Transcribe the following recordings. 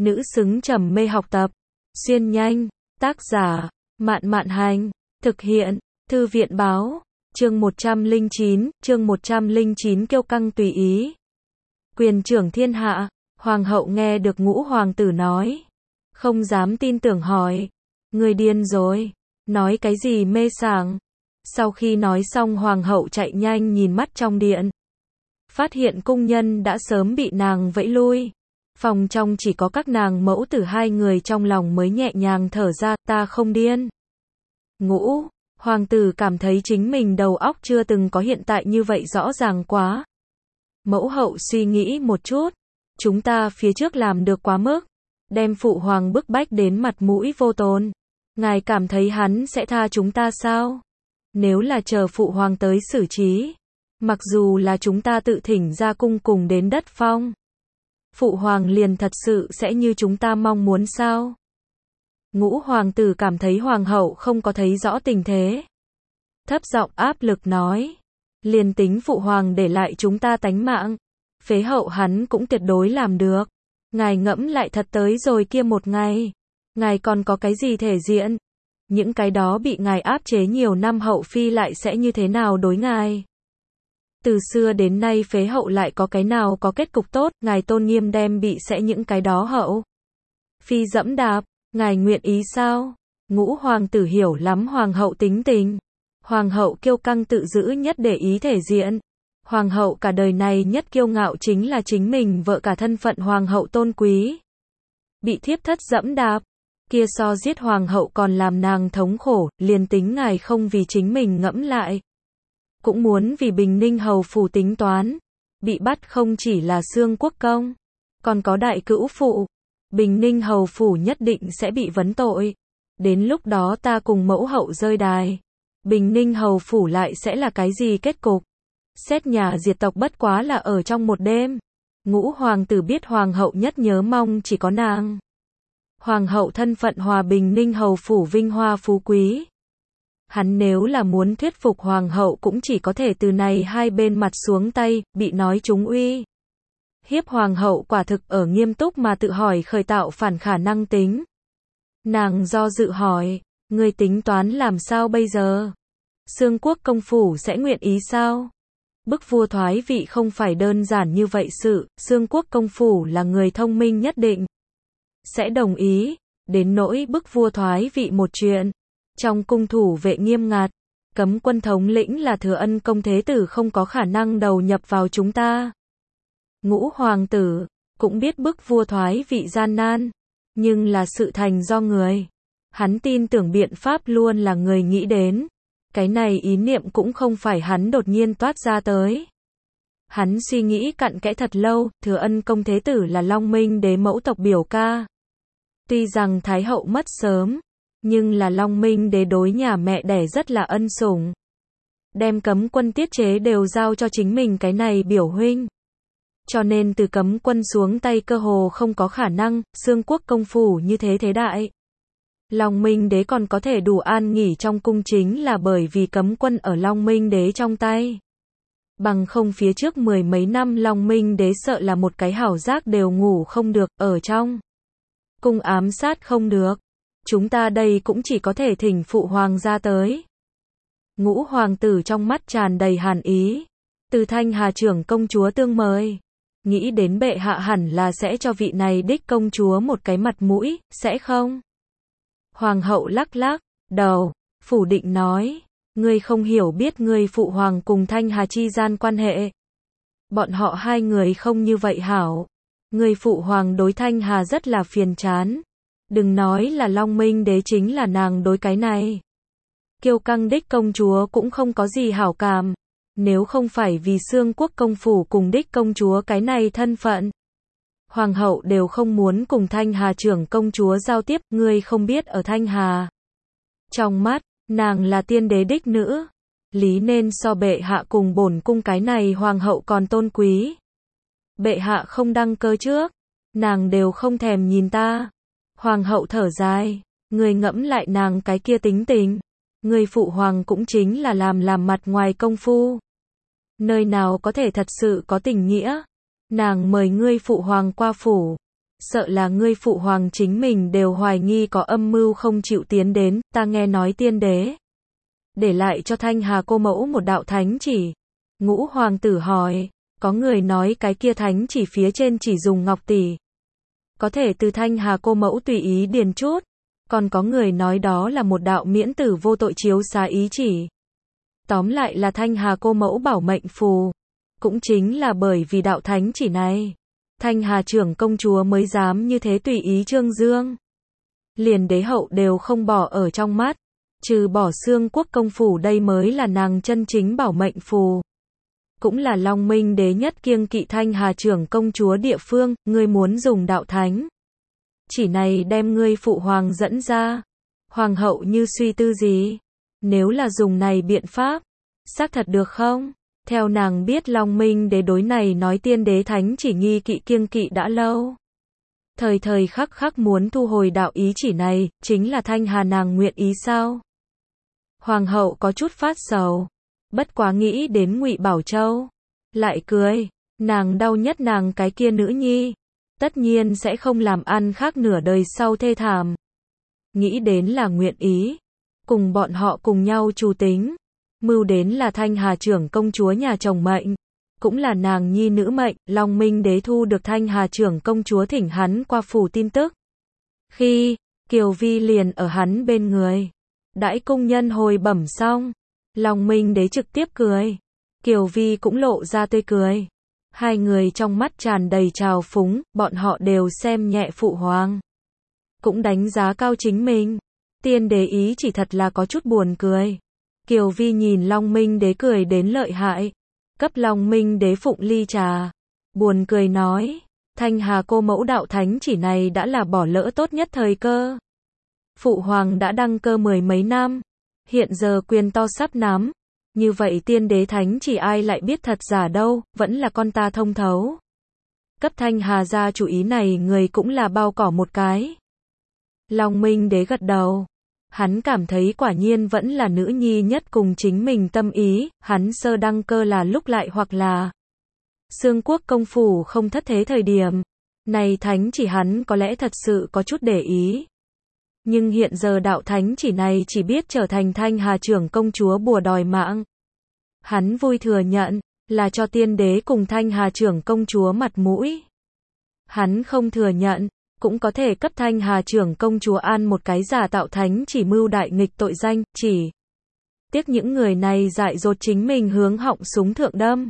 nữ xứng trầm mê học tập. Xuyên nhanh, tác giả, Mạn Mạn Hành, thực hiện, Thư viện báo, chương 109 kiêu căng tùy ý. Quyền trưởng thiên hạ, hoàng hậu nghe được ngũ hoàng tử nói. Không dám tin tưởng hỏi. Người điên rồi, nói cái gì mê sảng. Sau khi nói xong hoàng hậu chạy nhanh nhìn mắt trong điện. Phát hiện cung nhân đã sớm bị nàng vẫy lui. Phòng trong chỉ có các nàng mẫu tử hai người, trong lòng mới nhẹ nhàng thở ra, ta không điên. Ngũ hoàng tử cảm thấy chính mình đầu óc chưa từng có hiện tại như vậy rõ ràng quá. Mẫu hậu suy nghĩ một chút, chúng ta phía trước làm được quá mức, đem phụ hoàng bức bách đến mặt mũi vô tồn. Ngài cảm thấy hắn sẽ tha chúng ta sao? Nếu là chờ phụ hoàng tới xử trí, mặc dù là chúng ta tự thỉnh ra cung cùng đến đất phong, phụ hoàng liền thật sự sẽ như chúng ta mong muốn sao? Ngũ hoàng tử cảm thấy hoàng hậu không có thấy rõ tình thế. Thấp giọng áp lực nói, liền tính phụ hoàng để lại chúng ta tánh mạng, phế hậu hắn cũng tuyệt đối làm được. Ngài ngẫm lại thật tới rồi kia một ngày, ngài còn có cái gì thể diện? Những cái đó bị ngài áp chế nhiều năm hậu phi lại sẽ như thế nào đối ngài? Từ xưa đến nay phế hậu lại có cái nào có kết cục tốt, ngài tôn nghiêm đem bị sẽ những cái đó hậu phi dẫm đạp, ngài nguyện ý sao? Ngũ hoàng tử hiểu lắm hoàng hậu tính tình. Hoàng hậu kiêu căng tự giữ nhất để ý thể diện. Hoàng hậu cả đời này nhất kiêu ngạo chính là chính mình vợ cả thân phận hoàng hậu tôn quý. Bị thiếp thất dẫm đạp, kia so giết hoàng hậu còn làm nàng thống khổ, liền tính ngài không vì chính mình ngẫm lại, cũng muốn vì Bình Ninh hầu phủ tính toán. Bị bắt không chỉ là Xương Quốc công, còn có đại cữu phụ. Bình Ninh hầu phủ nhất định sẽ bị vấn tội. Đến lúc đó ta cùng mẫu hậu rơi đài, Bình Ninh hầu phủ lại sẽ là cái gì kết cục? Xét nhà diệt tộc bất quá là ở trong một đêm. Ngũ hoàng tử biết hoàng hậu nhất nhớ mong chỉ có nàng. Hoàng hậu thân phận hòa Bình Ninh hầu phủ vinh hoa phú quý. Hắn nếu là muốn thuyết phục hoàng hậu cũng chỉ có thể từ này hai bên mặt xuống tay, bị nói trúng uy hiếp hoàng hậu quả thực ở nghiêm túc mà tự hỏi khởi tạo phản khả năng tính. Nàng do dự hỏi, ngươi tính toán làm sao bây giờ? Xương Quốc công phủ sẽ nguyện ý sao? Bức vua thoái vị không phải đơn giản như vậy sự, Xương Quốc công phủ là người thông minh nhất định sẽ đồng ý. Đến nỗi bức vua thoái vị một chuyện, trong cung thủ vệ nghiêm ngặt, cấm quân thống lĩnh là Thừa Ân công thế tử không có khả năng đầu nhập vào chúng ta. Ngũ hoàng tử cũng biết bức vua thoái vị gian nan, nhưng là sự thành do người. Hắn tin tưởng biện pháp luôn là người nghĩ đến. Cái này ý niệm cũng không phải hắn đột nhiên toát ra tới. Hắn suy nghĩ cặn kẽ thật lâu. Thừa Ân công thế tử là Long Minh đế mẫu tộc biểu ca. Tuy rằng Thái hậu mất sớm, nhưng là Long Minh đế đối nhà mẹ đẻ rất là ân sủng. Đem cấm quân tiết chế đều giao cho chính mình cái này biểu huynh. Cho nên từ cấm quân xuống tay cơ hồ không có khả năng. Xương Quốc công phủ như thế thế đại, Long Minh đế còn có thể đủ an nghỉ trong cung chính là bởi vì cấm quân ở Long Minh đế trong tay. Bằng không phía trước mười mấy năm Long Minh đế sợ là một cái hảo giác đều ngủ không được, ở trong cung ám sát không được. Chúng ta đây cũng chỉ có thể thỉnh phụ hoàng ra tới. Ngũ hoàng tử trong mắt tràn đầy hàn ý. Từ Thanh Hà trưởng công chúa tương mời. Nghĩ đến bệ hạ hẳn là sẽ cho vị này đích công chúa một cái mặt mũi, sẽ không? Hoàng hậu lắc lắc đầu, phủ định nói, ngươi không hiểu biết ngươi phụ hoàng cùng Thanh Hà chi gian quan hệ. Bọn họ hai người không như vậy hảo. Ngươi phụ hoàng đối Thanh Hà rất là phiền chán. Đừng nói là Long Minh đế, chính là nàng đối cái này kiêu căng đích công chúa cũng không có gì hảo cảm. Nếu không phải vì Xương Quốc công phủ cùng đích công chúa cái này thân phận, hoàng hậu đều không muốn cùng Thanh Hà trưởng công chúa giao tiếp. Ngươi không biết ở Thanh Hà trong mắt, nàng là tiên đế đích nữ, lý nên so bệ hạ cùng bổn cung cái này hoàng hậu còn tôn quý. Bệ hạ không đăng cơ trước, nàng đều không thèm nhìn ta. Hoàng hậu thở dài, ngươi ngẫm lại nàng cái kia tính tình. Ngươi phụ hoàng cũng chính là làm mặt ngoài công phu. Nơi nào có thể thật sự có tình nghĩa. Nàng mời ngươi phụ hoàng qua phủ, sợ là ngươi phụ hoàng chính mình đều hoài nghi có âm mưu không chịu tiến đến, ta nghe nói tiên đế để lại cho Thanh Hà cô mẫu một đạo thánh chỉ. Ngũ hoàng tử hỏi, có người nói cái kia thánh chỉ phía trên chỉ dùng ngọc tỷ, có thể từ Thanh Hà cô mẫu tùy ý điền chút, còn có người nói đó là một đạo miễn tử vô tội chiếu xá ý chỉ. Tóm lại là Thanh Hà cô mẫu bảo mệnh phù. Cũng chính là bởi vì đạo thánh chỉ này, Thanh Hà trưởng công chúa mới dám như thế tùy ý trương dương. Liền đế hậu đều không bỏ ở trong mắt, trừ bỏ Xương Quốc công phủ đây mới là nàng chân chính bảo mệnh phù. Cũng là Long Minh đế nhất kiêng kỵ Thanh Hà trưởng công chúa địa phương, ngươi muốn dùng đạo thánh chỉ này đem ngươi phụ hoàng dẫn ra. Hoàng hậu như suy tư gì? Nếu là dùng này biện pháp, xác thật được không? Theo nàng biết Long Minh đế đối này nói tiên đế thánh chỉ nghi kỵ kiêng kỵ đã lâu. Thời thời khắc khắc muốn thu hồi đạo ý chỉ này, chính là Thanh Hà nàng nguyện ý sao? Hoàng hậu có chút phát sầu, bất quá nghĩ đến Ngụy Bảo Châu, lại cười, nàng đau nhất nàng cái kia nữ nhi, tất nhiên sẽ không làm ăn khác nửa đời sau thê thảm. Nghĩ đến là nguyện ý, cùng bọn họ cùng nhau chủ tính, mưu đến là Thanh Hà trưởng công chúa nhà chồng mệnh, cũng là nàng nhi nữ mệnh. Long Minh đế thu được Thanh Hà trưởng công chúa thỉnh hắn qua phủ tin tức. Khi, Kiều Vi liền ở hắn bên người, đãi cung nhân hồi bẩm xong, Long Minh đế trực tiếp cười, Kiều Vi cũng lộ ra tươi cười. Hai người trong mắt tràn đầy trào phúng, bọn họ đều xem nhẹ phụ hoàng, cũng đánh giá cao chính mình. Tiên đế ý chỉ thật là có chút buồn cười. Kiều Vi nhìn Long Minh đế cười đến lợi hại, cấp Long Minh đế phụng ly trà, buồn cười nói, Thanh Hà cô mẫu đạo thánh chỉ này đã là bỏ lỡ tốt nhất thời cơ. Phụ hoàng đã đăng cơ 10 mấy năm, hiện giờ quyền to sắp nắm, như vậy tiên đế thánh chỉ ai lại biết thật giả đâu, vẫn là con ta thông thấu. Cấp Thanh Hà ra chủ ý này người cũng là bao cỏ một cái. Long Minh đế gật đầu. Hắn cảm thấy quả nhiên vẫn là nữ nhi nhất cùng chính mình tâm ý, hắn sơ đăng cơ là lúc lại hoặc là Xương Quốc công phủ không thất thế thời điểm. Này thánh chỉ hắn có lẽ thật sự có chút để ý. Nhưng hiện giờ đạo thánh chỉ này chỉ biết trở thành Thanh Hà trưởng công chúa bùa đòi mạng. Hắn vui thừa nhận, là cho tiên đế cùng Thanh Hà trưởng công chúa mặt mũi. Hắn không thừa nhận, cũng có thể cấp Thanh Hà trưởng công chúa an một cái giả tạo thánh chỉ mưu đại nghịch tội danh, chỉ tiếc những người này dại dột chính mình hướng họng súng thượng đâm.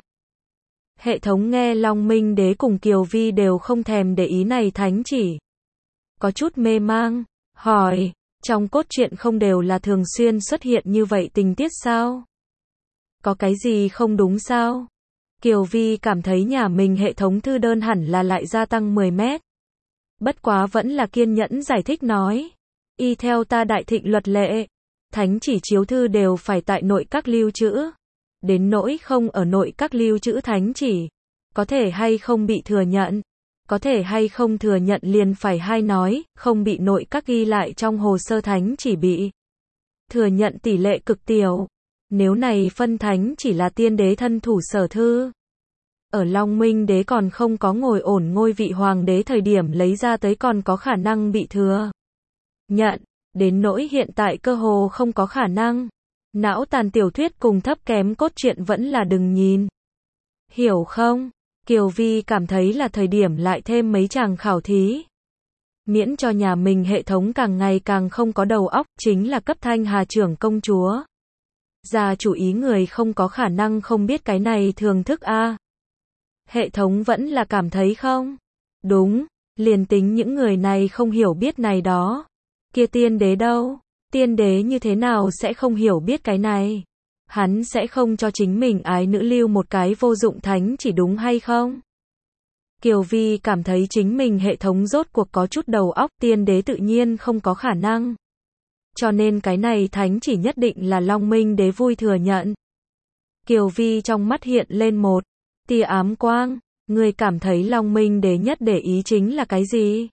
Hệ thống nghe Long Minh đế cùng Kiều Vi đều không thèm để ý này thánh chỉ. Có chút mê mang, hỏi, trong cốt truyện không đều là thường xuyên xuất hiện như vậy tình tiết sao? Có cái gì không đúng sao? Kiều Vi cảm thấy nhà mình hệ thống thư đơn hẳn là lại gia tăng 10 mét. Bất quá vẫn là kiên nhẫn giải thích nói. Y theo ta đại thịnh luật lệ, thánh chỉ chiếu thư đều phải tại nội các lưu trữ. Đến nỗi không ở nội các lưu trữ thánh chỉ, có thể hay không bị thừa nhận, có thể hay không thừa nhận liền phải hai nói, không bị nội các ghi lại trong hồ sơ thánh chỉ bị thừa nhận tỷ lệ cực tiểu. Nếu này phân thánh chỉ là tiên đế thân thủ sở thư, ở Long Minh đế còn không có ngồi ổn ngôi vị hoàng đế thời điểm lấy ra tới còn có khả năng bị thừa nhận, đến nỗi hiện tại cơ hồ không có khả năng. Não tàn tiểu thuyết cùng thấp kém cốt truyện vẫn là đừng nhìn. Hiểu không? Kiều Vi cảm thấy là thời điểm lại thêm mấy chàng khảo thí. Miễn cho nhà mình hệ thống càng ngày càng không có đầu óc, chính là cấp Thanh Hà trưởng công chúa. Ra chủ ý người không có khả năng không biết cái này thường thức a. Hệ thống vẫn là cảm thấy không? Đúng, liền tính những người này không hiểu biết này đó. Kia tiên đế đâu? Tiên đế như thế nào sẽ không hiểu biết cái này? Hắn sẽ không cho chính mình ái nữ lưu một cái vô dụng thánh chỉ đúng hay không? Kiều Vi cảm thấy chính mình hệ thống rốt cuộc có chút đầu óc, tiên đế tự nhiên không có khả năng. Cho nên cái này thánh chỉ nhất định là Long Minh đế vui thừa nhận. Kiều Vi trong mắt hiện lên một tia ám quang, người cảm thấy Long Minh đế nhất để ý chính là cái gì?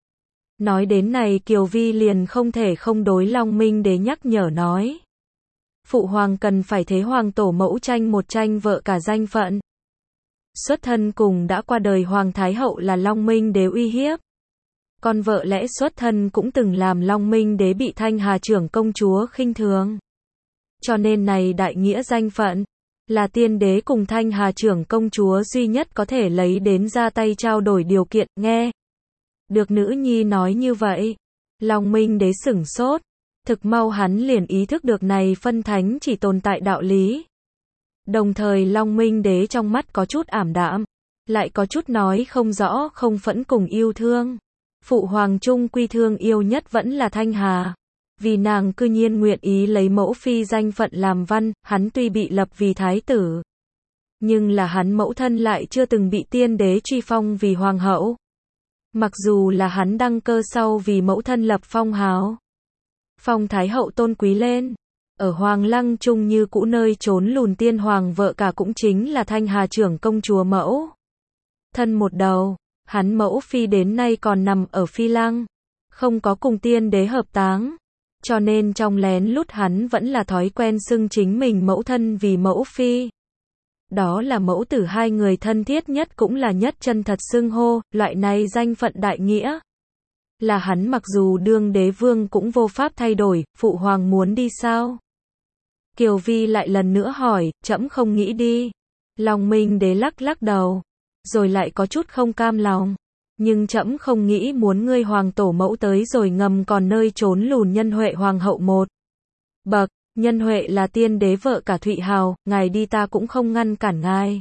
Nói đến này Kiều Vi liền không thể không đối Long Minh đế nhắc nhở nói. Phụ hoàng cần phải thế hoàng tổ mẫu tranh một tranh vợ cả danh phận. Xuất thân cùng đã qua đời hoàng thái hậu là Long Minh đế uy hiếp. con vợ lẽ xuất thân cũng từng làm Long Minh Đế bị Thanh Hà trưởng công chúa khinh thường. Cho nên này đại nghĩa danh phận, là tiên đế cùng Thanh Hà trưởng công chúa duy nhất có thể lấy đến ra tay trao đổi điều kiện, nghe. Được nữ nhi nói như vậy, Long Minh Đế sửng sốt, thực mau hắn liền ý thức được này phân thánh chỉ tồn tại đạo lý. Đồng thời Long Minh Đế trong mắt có chút ảm đạm, lại có chút nói không rõ không phẫn cùng yêu thương. Phụ hoàng trung quy thương yêu nhất vẫn là Thanh Hà. Vì nàng cư nhiên nguyện ý lấy mẫu phi danh phận làm văn, hắn tuy bị lập vì thái tử. Nhưng là hắn mẫu thân lại chưa từng bị tiên đế truy phong vì hoàng hậu. Mặc dù là hắn đăng cơ sau vì mẫu thân lập phong hào. Phong thái hậu tôn quý lên. Ở Hoàng Lăng Trung như cũ nơi trốn lùn tiên hoàng vợ cả cũng chính là Thanh Hà trưởng công chúa mẫu. Thân một đầu, hắn mẫu phi đến nay còn nằm ở Phi Lăng. Không có cùng tiên đế hợp táng. Cho nên trong lén lút hắn vẫn là thói quen xưng chính mình mẫu thân vì mẫu phi. Đó là mẫu tử hai người thân thiết nhất cũng là nhất chân thật xưng hô, loại này danh phận đại nghĩa. Là hắn mặc dù đương đế vương cũng vô pháp thay đổi, phụ hoàng muốn đi sao? Kiều Vi lại lần nữa hỏi, trẫm không nghĩ đi. Long Minh Đế lắc lắc đầu, rồi lại có chút không cam lòng. Nhưng trẫm không nghĩ muốn ngươi hoàng tổ mẫu tới rồi ngầm còn nơi trốn lùn Nhân Huệ hoàng hậu một bậc. Nhân Huệ là tiên đế vợ cả Thụy Hào, ngài đi ta cũng không ngăn cản ngài.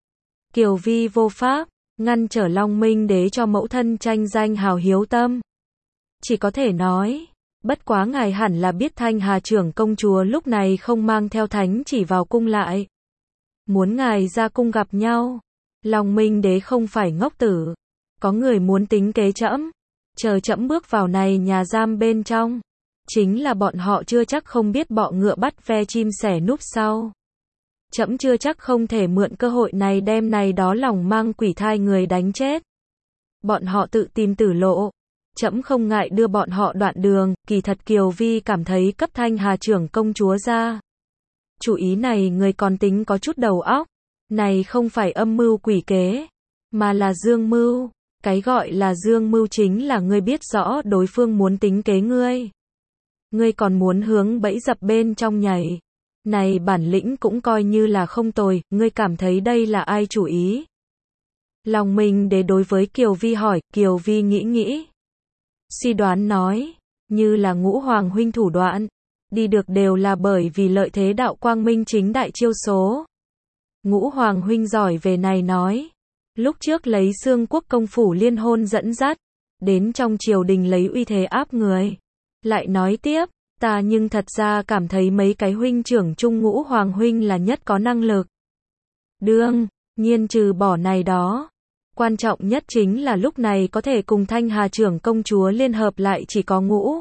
Kiều Vi vô pháp ngăn trở Long Minh Đế cho mẫu thân tranh danh hào hiếu tâm. Chỉ có thể nói, bất quá ngài hẳn là biết Thanh Hà trưởng công chúa lúc này không mang theo thánh chỉ vào cung lại. Muốn ngài ra cung gặp nhau. Long Minh Đế không phải ngốc tử. Có người muốn tính kế trẫm, chờ trẫm bước vào này nhà giam bên trong. Chính là bọn họ chưa chắc không biết bọ ngựa bắt ve chim sẻ núp sau. Trẫm chưa chắc không thể mượn cơ hội này đem này đó lòng mang quỷ thai người đánh chết. Bọn họ tự tìm tử lộ. Trẫm không ngại đưa bọn họ đoạn đường, kỳ thật Kiều Vi cảm thấy cấp Thanh Hà trưởng công chúa ra. Chủ ý này người còn tính có chút đầu óc. Này không phải âm mưu quỷ kế, mà là dương mưu. Cái gọi là dương mưu chính là ngươi biết rõ đối phương muốn tính kế ngươi. Ngươi còn muốn hướng bẫy dập bên trong nhảy. Này bản lĩnh cũng coi như là không tồi, ngươi cảm thấy đây là ai chủ ý? Long Minh Đế đối với Kiều Vi hỏi, Kiều Vi nghĩ nghĩ. Suy đoán nói, như là Ngũ Hoàng huynh thủ đoạn. Đi được đều là bởi vì lợi thế đạo quang minh chính đại chiêu số. Ngũ Hoàng huynh giỏi về này nói. Lúc trước lấy Xương Quốc công phủ liên hôn dẫn dắt. Đến trong triều đình lấy uy thế áp người. Lại nói tiếp, ta nhưng thật ra cảm thấy mấy cái huynh trưởng chung Ngũ Hoàng huynh là nhất có năng lực. Đương nhiên trừ bỏ này đó. Quan trọng nhất chính là lúc này có thể cùng Thanh Hà trưởng công chúa liên hợp lại chỉ có Ngũ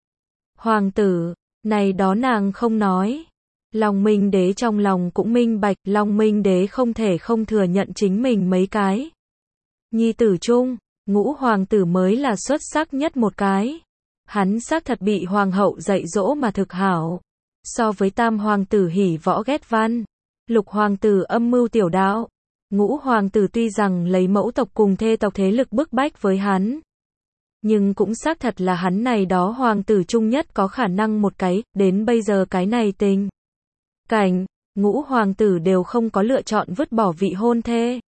Hoàng tử. Này đó nàng không nói. Long Minh Đế trong lòng cũng minh bạch, Long Minh Đế không thể không thừa nhận chính mình mấy cái. Nhi tử chung, Ngũ Hoàng tử mới là xuất sắc nhất một cái. Hắn xác thật bị Hoàng hậu dạy dỗ mà thực hảo. So với Tam Hoàng tử hỉ võ ghét văn, Lục Hoàng tử âm mưu tiểu đạo, Ngũ Hoàng tử tuy rằng lấy mẫu tộc cùng thê tộc thế lực bức bách với hắn. Nhưng cũng xác thật là hắn này đó hoàng tử chung nhất có khả năng một cái, đến bây giờ cái này tình cảnh, Ngũ Hoàng tử đều không có lựa chọn vứt bỏ vị hôn thê.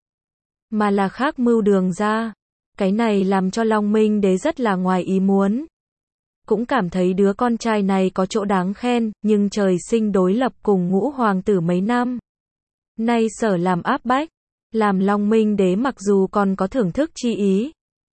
Mà là khác mưu đường ra. Cái này làm cho Long Minh Đế rất là ngoài ý muốn. Cũng cảm thấy đứa con trai này có chỗ đáng khen, nhưng trời sinh đối lập cùng Ngũ Hoàng tử mấy năm. Nay sở làm áp bách, làm Long Minh Đế mặc dù còn có thưởng thức chi ý,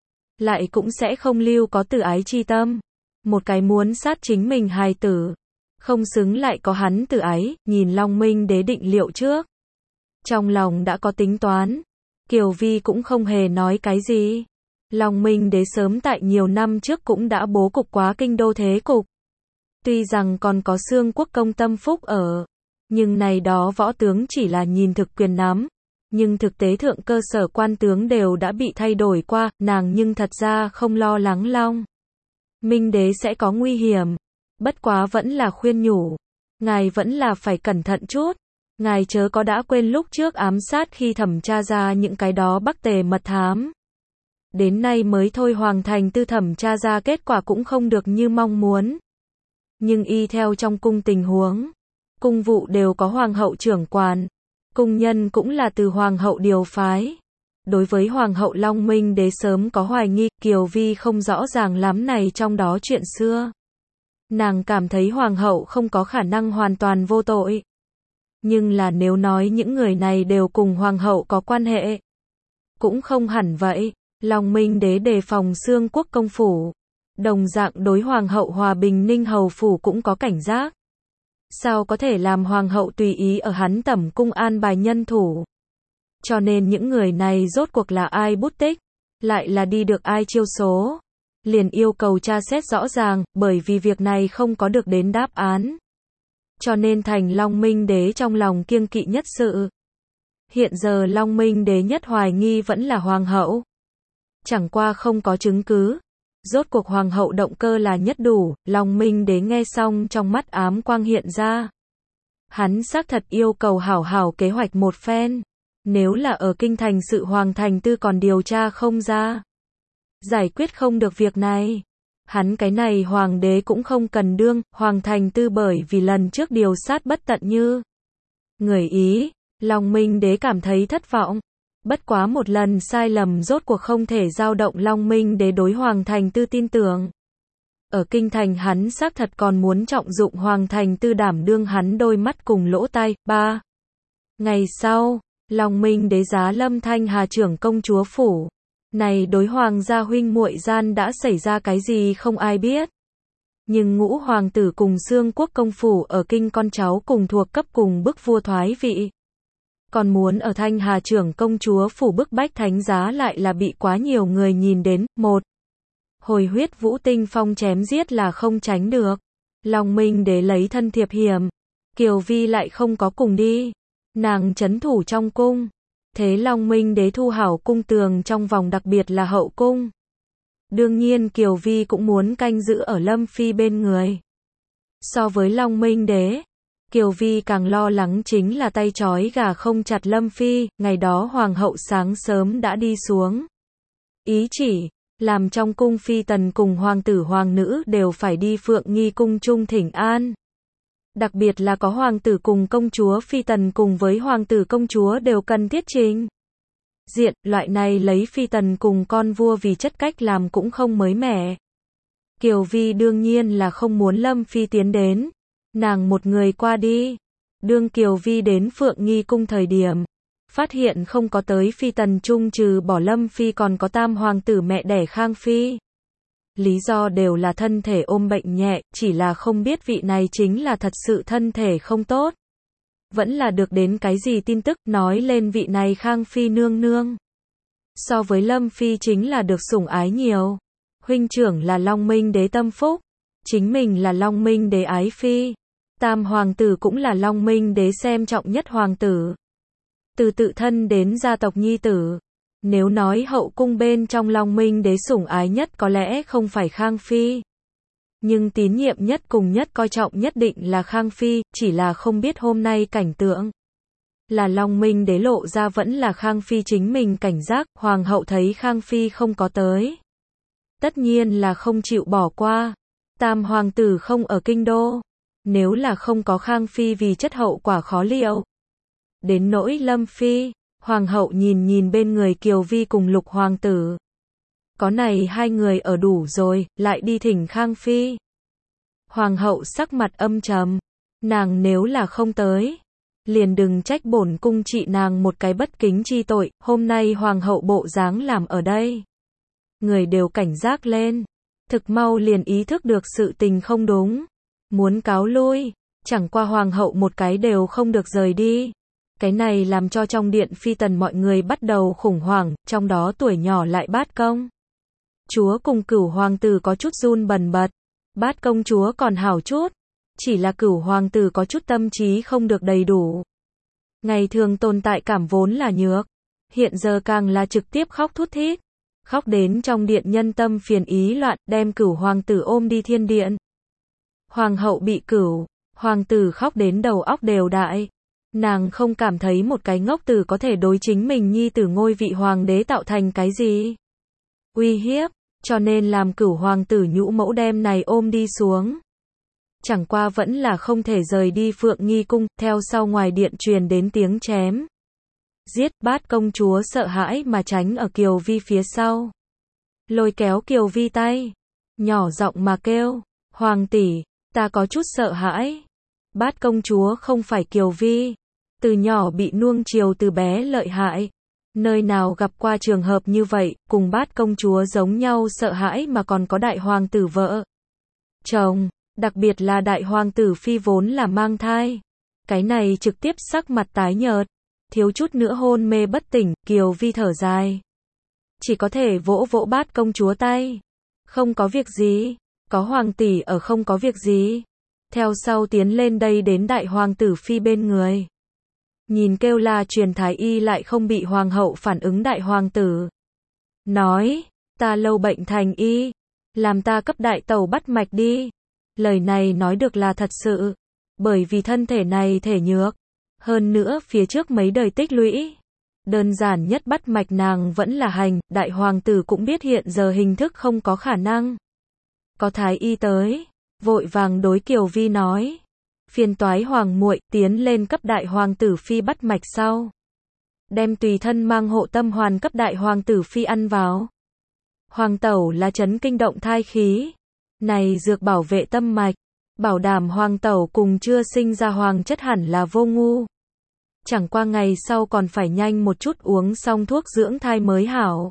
lại cũng sẽ không lưu có từ ái chi tâm. Một cái muốn sát chính mình hài tử, không xứng lại có hắn từ ái, nhìn Long Minh Đế định liệu trước. Trong lòng đã có tính toán, Kiều Vi cũng không hề nói cái gì. Long Minh Đế sớm tại nhiều năm trước cũng đã bố cục quá kinh đô thế cục. Tuy rằng còn có Xương Quốc công tâm phúc ở, nhưng này đó võ tướng chỉ là nhìn thực quyền nắm. Nhưng thực tế thượng cơ sở quan tướng đều đã bị thay đổi qua, nàng nhưng thật ra không lo lắng Long Minh Đế sẽ có nguy hiểm. Bất quá vẫn là khuyên nhủ. Ngài vẫn là phải cẩn thận chút. Ngài chớ có đã quên lúc trước ám sát khi thẩm tra ra những cái đó Bắc Tề mật thám. Đến nay mới thôi Hoàng Thành Tư thẩm tra ra kết quả cũng không được như mong muốn. Nhưng y theo trong cung tình huống, cung vụ đều có hoàng hậu trưởng quản, cung nhân cũng là từ hoàng hậu điều phái. Đối với hoàng hậu Long Minh Đế sớm có hoài nghi, Kiều Vi không rõ ràng lắm này trong đó chuyện xưa. Nàng cảm thấy hoàng hậu không có khả năng hoàn toàn vô tội. Nhưng là nếu nói những người này đều cùng hoàng hậu có quan hệ, cũng không hẳn vậy. Long Minh Đế đề phòng Xương Quốc công phủ, đồng dạng đối hoàng hậu Hòa Bình Ninh hầu phủ cũng có cảnh giác. Sao có thể làm hoàng hậu tùy ý ở hắn tẩm cung an bài nhân thủ? Cho nên những người này rốt cuộc là ai bút tích, lại là đi được ai chiêu số, liền yêu cầu tra xét rõ ràng, bởi vì việc này không có được đến đáp án. Cho nên thành Long Minh Đế trong lòng kiêng kỵ nhất sự. Hiện giờ Long Minh Đế nhất hoài nghi vẫn là hoàng hậu. Chẳng qua không có chứng cứ. Rốt cuộc hoàng hậu động cơ là nhất đủ, Long Minh Đế nghe xong trong mắt ám quang hiện ra. Hắn xác thật yêu cầu hảo hảo kế hoạch một phen. Nếu là ở kinh thành sự Hoàng Thành Tư còn điều tra không ra, giải quyết không được việc này, hắn cái này hoàng đế cũng không cần đương. Hoàng Thành Tư bởi vì lần trước điều sát bất tận như người ý, Long Minh Đế cảm thấy thất vọng. Bất quá một lần sai lầm rốt cuộc không thể dao động Long Minh Đế đối Hoàng Thành Tư tin tưởng. Ở kinh thành hắn xác thật còn muốn trọng dụng Hoàng Thành Tư đảm đương hắn đôi mắt cùng lỗ tai. 3 ngày sau, Long Minh Đế giá lâm Thanh Hà trưởng công chúa phủ. Này đối hoàng gia huynh muội gian đã xảy ra cái gì không ai biết. Nhưng ngũ hoàng tử cùng Xương Quốc công phủ ở kinh con cháu cùng thuộc cấp cùng bức vua thoái vị. Còn muốn ở Thanh Hà trưởng công chúa phủ bức bách thánh giá lại là bị quá nhiều người nhìn đến. Một hồi huyết vũ tinh phong chém giết là không tránh được. Long Minh Đế lấy thân thiệp hiểm, Kiều Vi lại không có cùng đi. Nàng trấn thủ trong cung. Thế Long Minh Đế thu hảo cung tường trong vòng, đặc biệt là hậu cung. Đương nhiên Kiều Vi cũng muốn canh giữ ở Lâm Phi bên người. So với Long Minh Đế, Kiều Vi càng lo lắng chính là tay trói gà không chặt Lâm Phi. Ngày đó hoàng hậu sáng sớm đã đi xuống ý chỉ, làm trong cung phi tần cùng hoàng tử hoàng nữ đều phải đi Phượng Nghi cung trung thỉnh an. Đặc biệt là có hoàng tử cùng công chúa phi tần cùng với hoàng tử công chúa đều cần thiết trình diện, loại này lấy phi tần cùng con vua vì chất cách làm cũng không mới mẻ. Kiều Vi đương nhiên là không muốn Lâm Phi tiến đến, nàng một người qua đi. Đương Kiều Vi đến Phượng Nghi cung thời điểm, phát hiện không có tới phi tần chung trừ bỏ Lâm Phi còn có tam hoàng tử mẹ đẻ Khang Phi. Lý do đều là thân thể ôm bệnh nhẹ, chỉ là không biết vị này chính là thật sự thân thể không tốt. Vẫn là được đến cái gì tin tức nói lên vị này Khang Phi nương nương. So với Lâm Phi chính là được sủng ái nhiều. Huynh trưởng là Long Minh Đế tâm phúc, chính mình là Long Minh Đế ái phi. Tam hoàng tử cũng là Long Minh Đế xem trọng nhất hoàng tử. Từ tự thân đến gia tộc nhi tử. Nếu nói hậu cung bên trong Long Minh Đế sủng ái nhất có lẽ không phải Khang Phi. Nhưng tín nhiệm nhất cùng nhất coi trọng nhất định là Khang Phi, chỉ là không biết hôm nay cảnh tượng. Là Long Minh Đế lộ ra vẫn là Khang Phi chính mình cảnh giác, hoàng hậu thấy Khang Phi không có tới. Tất nhiên là không chịu bỏ qua. Tam hoàng tử không ở kinh đô. Nếu là không có Khang Phi vì chất hậu quả khó liệu. Đến nỗi Lâm Phi. Hoàng hậu nhìn nhìn bên người Kiều Vi cùng Lục hoàng tử. Có này hai người ở đủ rồi, lại đi thỉnh Khang Phi. Hoàng hậu sắc mặt âm trầm. Nàng nếu là không tới, liền đừng trách bổn cung trị nàng một cái bất kính chi tội. Hôm nay hoàng hậu bộ dáng làm ở đây, người đều cảnh giác lên. Thực mau liền ý thức được sự tình không đúng, muốn cáo lui. Chẳng qua hoàng hậu một cái đều không được rời đi. Cái này làm cho trong điện phi tần mọi người bắt đầu khủng hoảng, trong đó tuổi nhỏ lại Bát công chúa cùng Cửu hoàng tử có chút run bần bật. Bát công chúa còn hảo chút, chỉ là Cửu hoàng tử có chút tâm trí không được đầy đủ. Ngày thường tồn tại cảm vốn là nhược, hiện giờ càng là trực tiếp khóc thút thít, khóc đến trong điện nhân tâm phiền ý loạn, đem Cửu hoàng tử ôm đi thiên điện. Hoàng hậu bị Cửu hoàng tử khóc đến đầu óc đều đại. Nàng không cảm thấy một cái ngốc tử có thể đối chính mình nhi tử ngôi vị hoàng đế tạo thành cái gì uy hiếp, cho nên làm Cửu hoàng tử nhũ mẫu đem này ôm đi xuống. Chẳng qua vẫn là không thể rời đi Phượng Nghi cung, theo sau ngoài điện truyền đến tiếng chém giết, Bát công chúa sợ hãi mà tránh ở Kiều Vi phía sau. Lôi kéo Kiều Vi tay, nhỏ giọng mà kêu, "Hoàng tỷ, ta có chút sợ hãi." Bát công chúa không phải Kiều Vi, từ nhỏ bị nuông chiều từ bé lợi hại, nơi nào gặp qua trường hợp như vậy, cùng Bát công chúa giống nhau sợ hãi mà còn có đại hoàng tử vợ chồng, đặc biệt là đại hoàng tử phi vốn là mang thai. Cái này trực tiếp sắc mặt tái nhợt, thiếu chút nữa hôn mê bất tỉnh, Kiều Vi thở dài, chỉ có thể vỗ vỗ Bát công chúa tay. "Không có việc gì, có hoàng tỷ ở, không có việc gì." Theo sau tiến lên đây đến đại hoàng tử phi bên người. Nhìn kêu la truyền thái y lại không bị hoàng hậu phản ứng, đại hoàng tử nói, "Ta lâu bệnh thành y, làm ta cấp đại tẩu bắt mạch đi." Lời này nói được là thật sự, bởi vì thân thể này thể nhược, hơn nữa phía trước mấy đời tích lũy, đơn giản nhất bắt mạch nàng vẫn là hành. Đại hoàng tử cũng biết hiện giờ hình thức không có khả năng. Có thái y tới, vội vàng đối Kiều Vi nói, "Phiền toái hoàng muội tiến lên cấp đại hoàng tử phi bắt mạch sau, đem tùy thân mang hộ tâm hoàn cấp đại hoàng tử phi ăn vào." Hoàng tẩu là chấn kinh động thai khí, này dược bảo vệ tâm mạch, bảo đảm hoàng tẩu cùng chưa sinh ra hoàng chất hẳn là vô ngu. Chẳng qua ngày sau còn phải nhanh một chút uống xong thuốc dưỡng thai mới hảo.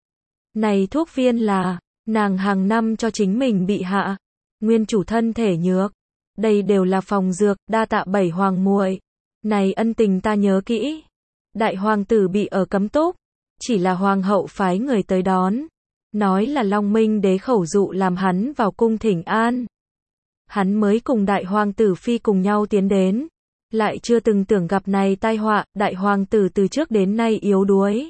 Này thuốc viên là nàng hàng năm cho chính mình bị hạ, nguyên chủ thân thể nhược, đây đều là phòng dược, đa tạ bảy hoàng muội, này ân tình ta nhớ kỹ. Đại hoàng tử bị ở cấm túc, chỉ là hoàng hậu phái người tới đón, nói là Long Minh đế khẩu dụ làm hắn vào cung thỉnh an. Hắn mới cùng đại hoàng tử phi cùng nhau tiến đến, lại chưa từng tưởng gặp này tai họa. Đại hoàng tử từ trước đến nay yếu đuối,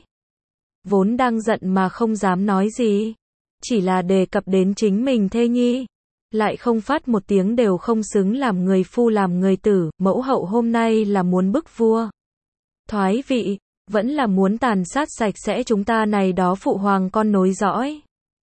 vốn đang giận mà không dám nói gì, chỉ là đề cập đến chính mình thê nhi, lại không phát một tiếng đều không xứng làm người phu làm người tử. Mẫu hậu hôm nay là muốn bức vua thoái vị, vẫn là muốn tàn sát sạch sẽ chúng ta này đó phụ hoàng con nối dõi.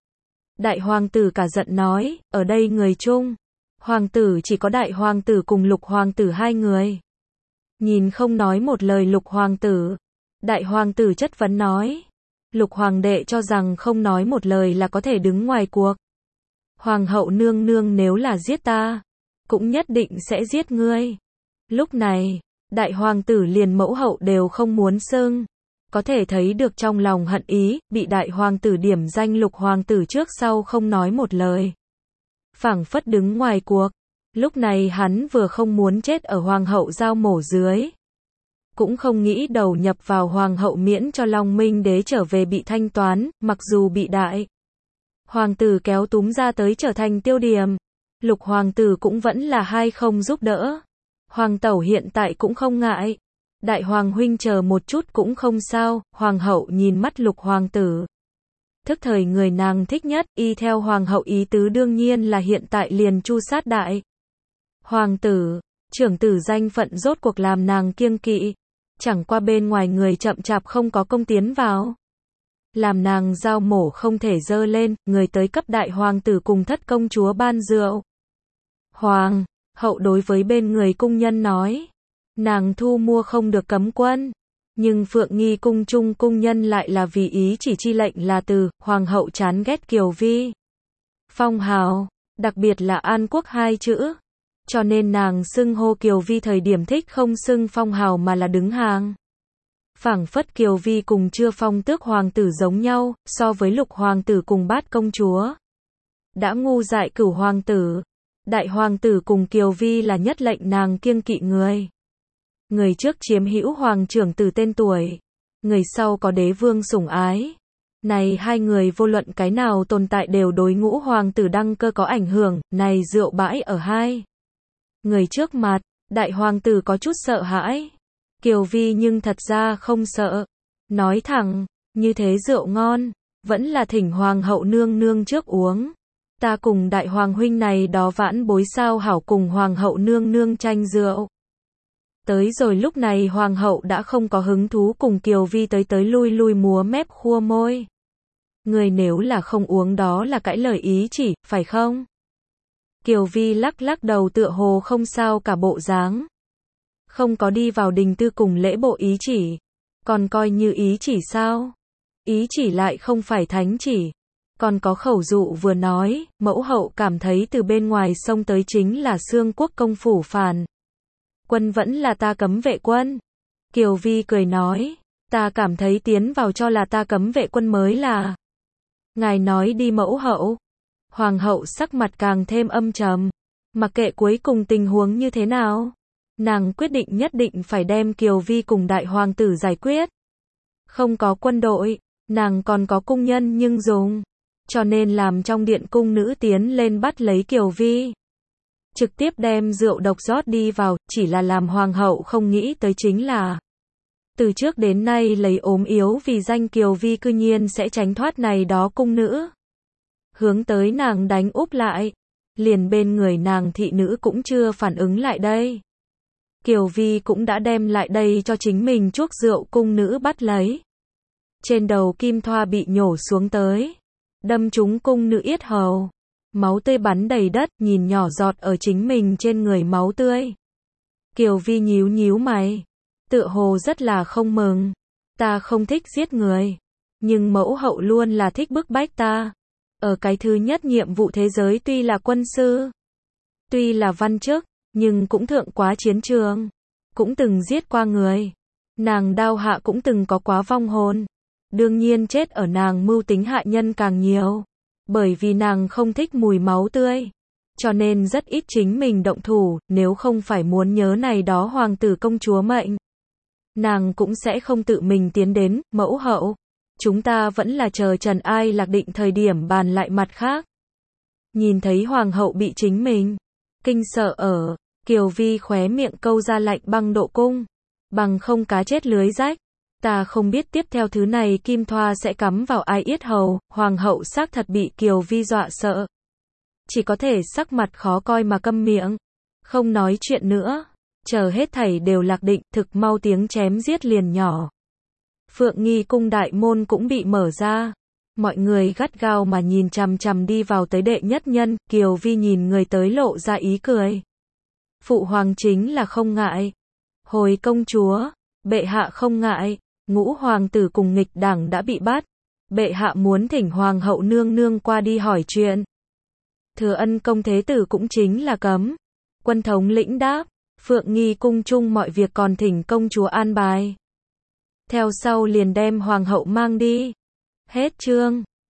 Đại hoàng tử cả giận nói, ở đây người chung, hoàng tử chỉ có đại hoàng tử cùng lục hoàng tử hai người. Nhìn không nói một lời lục hoàng tử, đại hoàng tử chất vấn nói, lục hoàng đệ cho rằng không nói một lời là có thể đứng ngoài cuộc. Hoàng hậu nương nương nếu là giết ta, cũng nhất định sẽ giết ngươi. Lúc này, đại hoàng tử liền mẫu hậu đều không muốn xưng, có thể thấy được trong lòng hận ý. Bị đại hoàng tử điểm danh lục hoàng tử trước sau không nói một lời, phảng phất đứng ngoài cuộc. Lúc này hắn vừa không muốn chết ở hoàng hậu dao mổ dưới, cũng không nghĩ đầu nhập vào hoàng hậu miễn cho Long Minh đế trở về bị thanh toán. Mặc dù bị đại hoàng tử kéo túm ra tới trở thành tiêu điểm, lục hoàng tử cũng vẫn là hai không giúp đỡ. Hoàng tẩu hiện tại cũng không ngại, đại hoàng huynh chờ một chút cũng không sao. Hoàng hậu nhìn mắt lục hoàng tử, thức thời người nàng thích nhất, y theo hoàng hậu ý tứ đương nhiên là hiện tại liền tru sát đại hoàng tử. Trưởng tử danh phận rốt cuộc làm nàng kiêng kỵ, chẳng qua bên ngoài người chậm chạp không có công tiến vào, làm nàng dao mổ không thể dơ lên. Người tới cấp đại hoàng tử cùng thất công chúa ban rượu. Hoàng hậu đối với bên người cung nhân nói, nàng thu mua không được cấm quân, nhưng Phượng Nghi cung chung cung nhân lại là vì ý chỉ chi lệnh là từ. Hoàng hậu chán ghét Kiều Vi phong hào, đặc biệt là An Quốc hai chữ, cho nên nàng xưng hô Kiều Vi thời điểm thích không xưng phong hào mà là đứng hàng. Phảng phất Kiều Vi cùng chưa phong tước hoàng tử giống nhau, so với lục hoàng tử cùng bát công chúa, đã ngu dại cửu hoàng tử. Đại hoàng tử cùng Kiều Vi là nhất lệnh nàng kiêng kỵ người. Người trước chiếm hữu hoàng trưởng tử tên tuổi, người sau có đế vương sủng ái. Này hai người vô luận cái nào tồn tại đều đối ngũ hoàng tử đăng cơ có ảnh hưởng. Này rượu bãi ở hai người trước mặt, đại hoàng tử có chút sợ hãi. Kiều Vi nhưng thật ra không sợ, nói thẳng, như thế rượu ngon, vẫn là thỉnh hoàng hậu nương nương trước uống. Ta cùng đại hoàng huynh này đó vãn bối sao hảo cùng hoàng hậu nương nương tranh rượu. Tới rồi lúc này hoàng hậu đã không có hứng thú cùng Kiều Vi tới lui lui múa mép khua môi. Người nếu là không uống đó là cãi lời ý chỉ, phải không? Kiều Vi lắc lắc đầu tựa hồ không sao cả bộ dáng. Không có đi vào đình tư cùng lễ bộ ý chỉ. Còn coi như ý chỉ sao? Ý chỉ lại không phải thánh chỉ. Còn có khẩu dụ vừa nói, mẫu hậu cảm thấy từ bên ngoài xông tới chính là Xương Quốc công phủ phản quân vẫn là ta cấm vệ quân. Kiều Vi cười nói, ta cảm thấy tiến vào cho là ta cấm vệ quân mới là. Ngài nói đi mẫu hậu. Hoàng hậu sắc mặt càng thêm âm trầm. Mặc kệ cuối cùng tình huống như thế nào, nàng quyết định nhất định phải đem Kiều Vi cùng đại hoàng tử giải quyết. Không có quân đội, nàng còn có cung nhân nhưng dùng. Cho nên làm trong điện cung nữ tiến lên bắt lấy Kiều Vi. Trực tiếp đem rượu độc rót đi vào, chỉ là làm hoàng hậu không nghĩ tới chính là. Từ trước đến nay lấy ốm yếu vì danh Kiều Vi cư nhiên sẽ tránh thoát này đó cung nữ. Hướng tới nàng đánh úp lại. Liền bên người nàng thị nữ cũng chưa phản ứng lại đây. Kiều Vi cũng đã đem lại đây cho chính mình chuốc rượu cung nữ bắt lấy. Trên đầu kim thoa bị nhổ xuống tới. Đâm trúng cung nữ yết hầu. Máu tươi bắn đầy đất, nhìn nhỏ giọt ở chính mình trên người máu tươi. Kiều Vi nhíu nhíu mày. Tựa hồ rất là không mừng. Ta không thích giết người. Nhưng mẫu hậu luôn là thích bức bách ta. Ở cái thứ nhất nhiệm vụ thế giới tuy là quân sư. Tuy là văn chức, nhưng cũng thượng quá chiến trường. Cũng từng giết qua người. Nàng đao hạ cũng từng có quá vong hồn. Đương nhiên chết ở nàng mưu tính hạ nhân càng nhiều. Bởi vì nàng không thích mùi máu tươi. Cho nên rất ít chính mình động thủ, nếu không phải muốn nhớ này đó hoàng tử công chúa mệnh. Nàng cũng sẽ không tự mình tiến đến, mẫu hậu. Chúng ta vẫn là chờ Trần Ai Lạc định thời điểm bàn lại mặt khác. Nhìn thấy hoàng hậu bị chính mình kinh sợ ở, Kiều Vi khóe miệng câu ra lạnh băng độ cung. Bằng không cá chết lưới rách. Ta không biết tiếp theo thứ này kim thoa sẽ cắm vào ai yết hầu, hoàng hậu xác thật bị Kiều Vi dọa sợ. Chỉ có thể sắc mặt khó coi mà câm miệng. Không nói chuyện nữa. Chờ hết thảy đều lạc định, thực mau tiếng chém giết liền nhỏ. Phượng Nghi cung đại môn cũng bị mở ra. Mọi người gắt gao mà nhìn chằm chằm đi vào tới đệ nhất nhân, Kiều Vi nhìn người tới lộ ra ý cười. Phụ hoàng chính là không ngại. Hồi công chúa, bệ hạ không ngại, ngũ hoàng tử cùng nghịch đảng đã bị bắt. Bệ hạ muốn thỉnh hoàng hậu nương nương qua đi hỏi chuyện. Thừa Ân công thế tử cũng chính là cấm. Quân thống lĩnh đáp, Phượng Nghi cung chung mọi việc còn thỉnh công chúa an bài. Theo sau liền đem hoàng hậu mang đi. Hết chương.